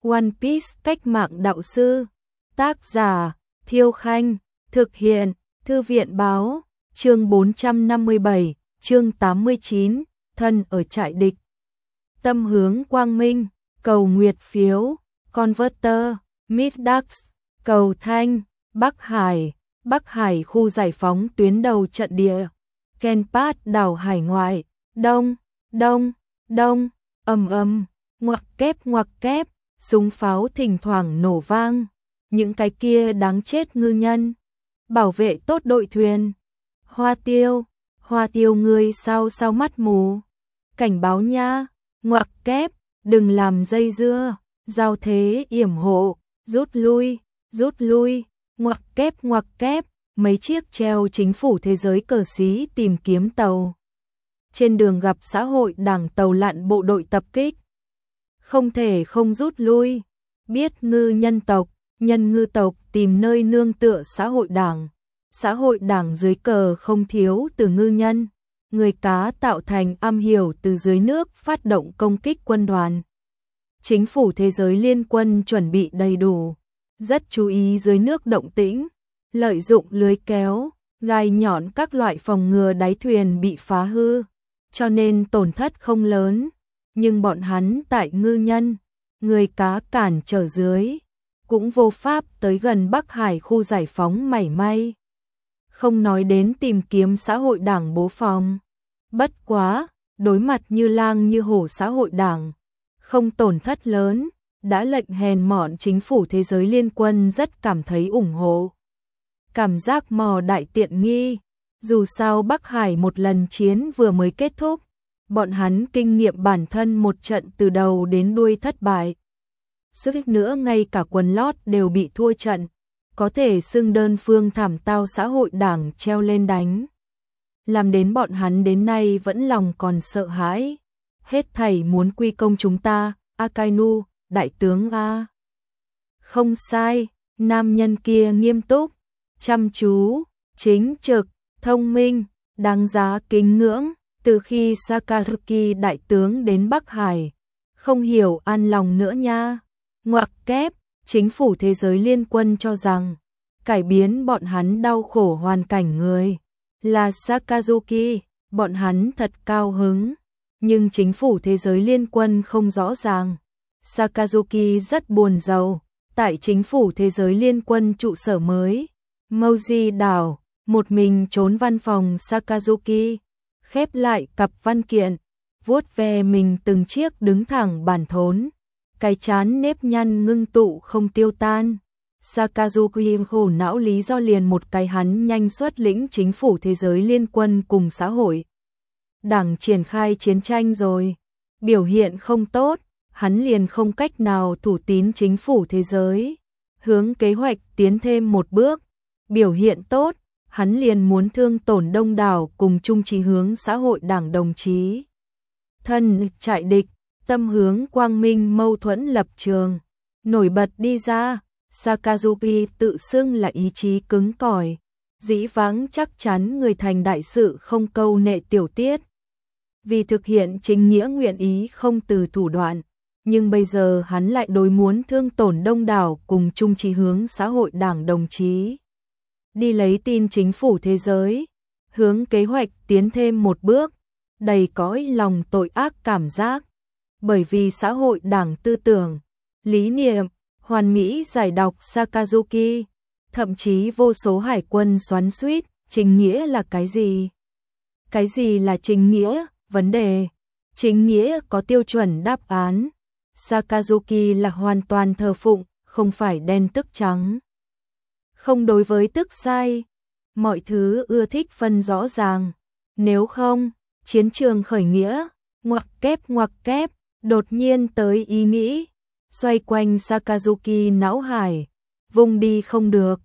One Piece cách mạng đạo sư. Tác giả Thiêu Khanh. Thực hiện Thư viện Báo. Chương 457, chương 89, thân ở trại địch. Tâm hướng quang minh, cầu nguyệt phiếu, Converter, Midax, cầu thanh, Bắc Hải khu giải phóng tuyến đầu trận địa. Kenpat đảo hải ngoại, đông, ngoặc kép, súng pháo thỉnh thoảng nổ vang. Những cái kia đáng chết ngư nhân. Bảo vệ tốt đội thuyền. Hoa tiêu ngươi sao mắt mù. Cảnh báo nha, ngoặc kép, đừng làm dây dưa, giao thế yểm hộ, rút lui, ngoặc kép, mấy chiếc treo chính phủ thế giới cờ xí tìm kiếm tàu. Trên đường gặp xã hội đảng tàu lặn bộ đội tập kích. Không thể không rút lui, biết nhân ngư tộc tìm nơi nương tựa xã hội đảng dưới cờ không thiếu từ ngư nhân, người cá tạo thành am hiểu từ dưới nước phát động công kích quân đoàn. Chính phủ thế giới liên quân chuẩn bị đầy đủ, rất chú ý dưới nước động tĩnh, lợi dụng lưới kéo, gai nhọn các loại phòng ngừa đáy thuyền bị phá hư, cho nên tổn thất không lớn, nhưng bọn hắn tại ngư nhân, người cá cản trở dưới, cũng vô pháp tới gần Bắc Hải khu giải phóng mảy may. Không nói đến tìm kiếm xã hội đảng bố phòng. Bất quá, đối mặt như lang như hổ xã hội đảng, không tổn thất lớn, đã lệnh hèn mọn chính phủ thế giới liên quân rất cảm thấy ủng hộ. Cảm giác mò đại tiện nghi, dù sao Bắc Hải một lần chiến vừa mới kết thúc, bọn hắn kinh nghiệm bản thân một trận từ đầu đến đuôi thất bại. Suýt nữa ngay cả quần lót đều bị thua trận, có thể xưng đơn phương thảm tao xã hội đảng treo lên đánh. Làm đến bọn hắn đến nay vẫn lòng còn sợ hãi. Hết thảy muốn quy công chúng ta, Akainu, đại tướng A. Không sai, nam nhân kia nghiêm túc, chăm chú, chính trực, thông minh, đáng giá kính ngưỡng. Từ khi Sakazuki đại tướng đến Bắc Hải, không hiểu an lòng nữa nha. Ngoặc kép, chính phủ thế giới liên quân cho rằng, cải biến bọn hắn đau khổ hoàn cảnh người, là Sakazuki, bọn hắn thật cao hứng. Nhưng chính phủ thế giới liên quân không rõ ràng. Sakazuki rất buồn rầu, tại chính phủ thế giới liên quân trụ sở mới, Moji đảo, một mình trốn văn phòng Sakazuki, khép lại cặp văn kiện, vuốt ve mình từng chiếc đứng thẳng bản thốn, cái chán nếp nhăn ngưng tụ không tiêu tan. Sakazuki khổ não lý do liền một cái hắn nhanh xuất lĩnh chính phủ thế giới liên quân cùng xã hội đảng triển khai chiến tranh rồi, biểu hiện không tốt, hắn liền không cách nào thủ tín chính phủ thế giới, hướng kế hoạch tiến thêm một bước, biểu hiện tốt, hắn liền muốn thương tổn đông đảo cùng chung chí hướng xã hội đảng đồng chí. Thân trại địch, tâm hướng quang minh mâu thuẫn lập trường, nổi bật đi ra. Sakazuki tự xưng là ý chí cứng cỏi, dĩ vãng chắc chắn người thành đại sự không câu nệ tiểu tiết. Vì thực hiện chính nghĩa nguyện ý không từ thủ đoạn, nhưng bây giờ hắn lại đối muốn thương tổn đông đảo cùng chung chí hướng xã hội đảng đồng chí. Đi lấy tin chính phủ thế giới, hướng kế hoạch tiến thêm một bước, đầy cõi lòng tội ác cảm giác. Bởi vì xã hội đảng tư tưởng, lý niệm, hoàn mỹ giải đọc Sakazuki, thậm chí vô số hải quân xoắn xuýt, chính nghĩa là cái gì? Cái gì là chính nghĩa? Vấn đề, chính nghĩa có tiêu chuẩn đáp án. Sakazuki là hoàn toàn thờ phụng, không phải đen tức trắng. Không đối với tức sai, mọi thứ ưa thích phân rõ ràng. Nếu không, chiến trường khởi nghĩa, ngoặc kép, đột nhiên tới ý nghĩ. Xoay quanh Sakazuki não hải, vùng đi không được,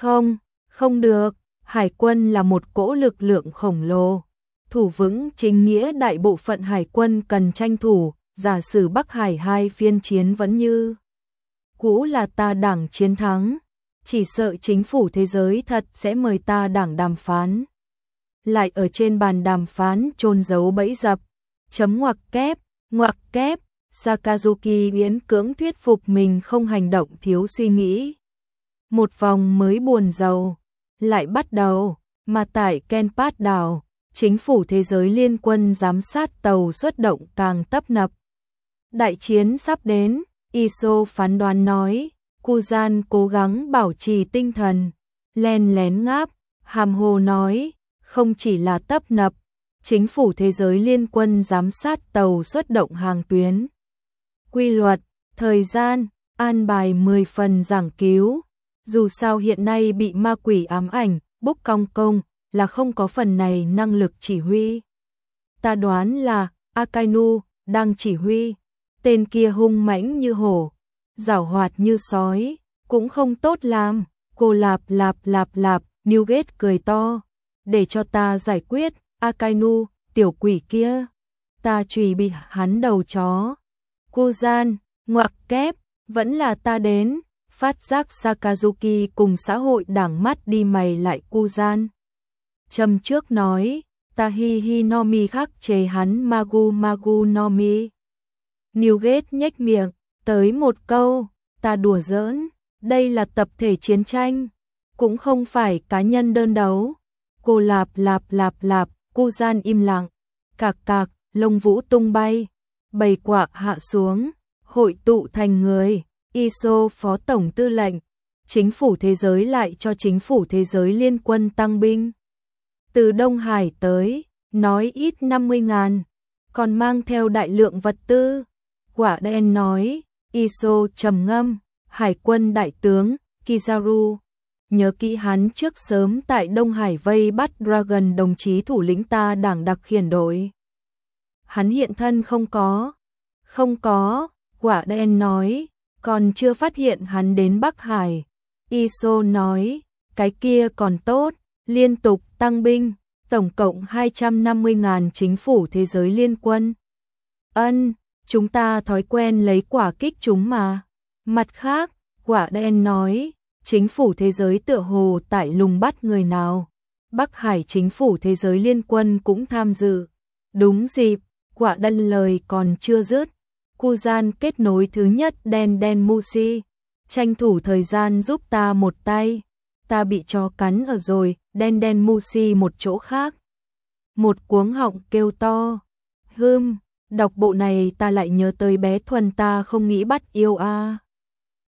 không được, hải quân là một cỗ lực lượng khổng lồ, thủ vững chính nghĩa đại bộ phận hải quân cần tranh thủ, giả sử Bắc Hải hai phiên chiến vẫn như cũ là ta đảng chiến thắng, chỉ sợ chính phủ thế giới thật sẽ mời ta đảng đàm phán. Lại ở trên bàn đàm phán chôn giấu bẫy dập, chấm ngoặc kép, Sakazuki miễn cưỡng thuyết phục mình không hành động thiếu suy nghĩ. Một vòng mới buồn rầu lại bắt đầu, mà tại Kenpat đảo, chính phủ thế giới liên quân giám sát tàu xuất động càng tấp nập. Đại chiến sắp đến, Iso phán đoán nói, Kuzan cố gắng bảo trì tinh thần, len lén ngáp, hàm hồ nói, không chỉ là tấp nập, chính phủ thế giới liên quân giám sát tàu xuất động hàng tuyến. Quy luật, thời gian, an bài 10 phần giảng cứu, dù sao hiện nay bị ma quỷ ám ảnh, bốc cong công, là không có phần này năng lực chỉ huy. Ta đoán là Akainu đang chỉ huy, tên kia hung mãnh như hổ, giảo hoạt như sói, cũng không tốt làm. Cô lạp lạp lạp lạp, Newgate cười to, để cho ta giải quyết, Akainu, tiểu quỷ kia, ta chùy bị hắn đầu chó. Kuzan, ngoặc kép, vẫn là ta đến, phát giác Sakazuki cùng xã hội đảng mắt đi mày lại Kuzan. Châm trước nói, ta hi hi no mi khắc chế hắn magu magu no mi. Newgate nhếch miệng, tới một câu, ta đùa giỡn, đây là tập thể chiến tranh, cũng không phải cá nhân đơn đấu. Cô lạp lạp lạp lạp, Kuzan im lặng, cạc cạc, lông vũ tung bay, bầy quạ hạ xuống, hội tụ thành người. Iso phó tổng tư lệnh, chính phủ thế giới lại cho chính phủ thế giới liên quân tăng binh. Từ Đông Hải tới, nói ít 50.000, còn mang theo đại lượng vật tư. Quả đen nói, Iso trầm ngâm, hải quân đại tướng, Kizaru. Nhớ kỹ hắn trước sớm tại Đông Hải vây bắt Dragon đồng chí thủ lĩnh ta đảng đặc khiển đội. Hắn hiện thân không có. Không có, quả đen nói, còn chưa phát hiện hắn đến Bắc Hải. Iso nói, cái kia còn tốt, liên tục tăng binh, tổng cộng 250.000 chính phủ thế giới liên quân. Chúng ta thói quen lấy quả kích chúng mà. Mặt khác, quả đen nói, chính phủ thế giới tựa hồ tại lùng bắt người nào. Bắc Hải chính phủ thế giới liên quân cũng tham dự. Đúng dịp, quả đen lời còn chưa dứt. Kuzan kết nối thứ nhất đen đen Mushi, tranh thủ thời gian giúp ta một tay. Ta bị chó cắn ở rồi, đen đen Mushi một chỗ khác. Một cuống họng kêu to. Đọc bộ này ta lại nhớ tới bé Thuần ta không nghĩ bắt yêu a.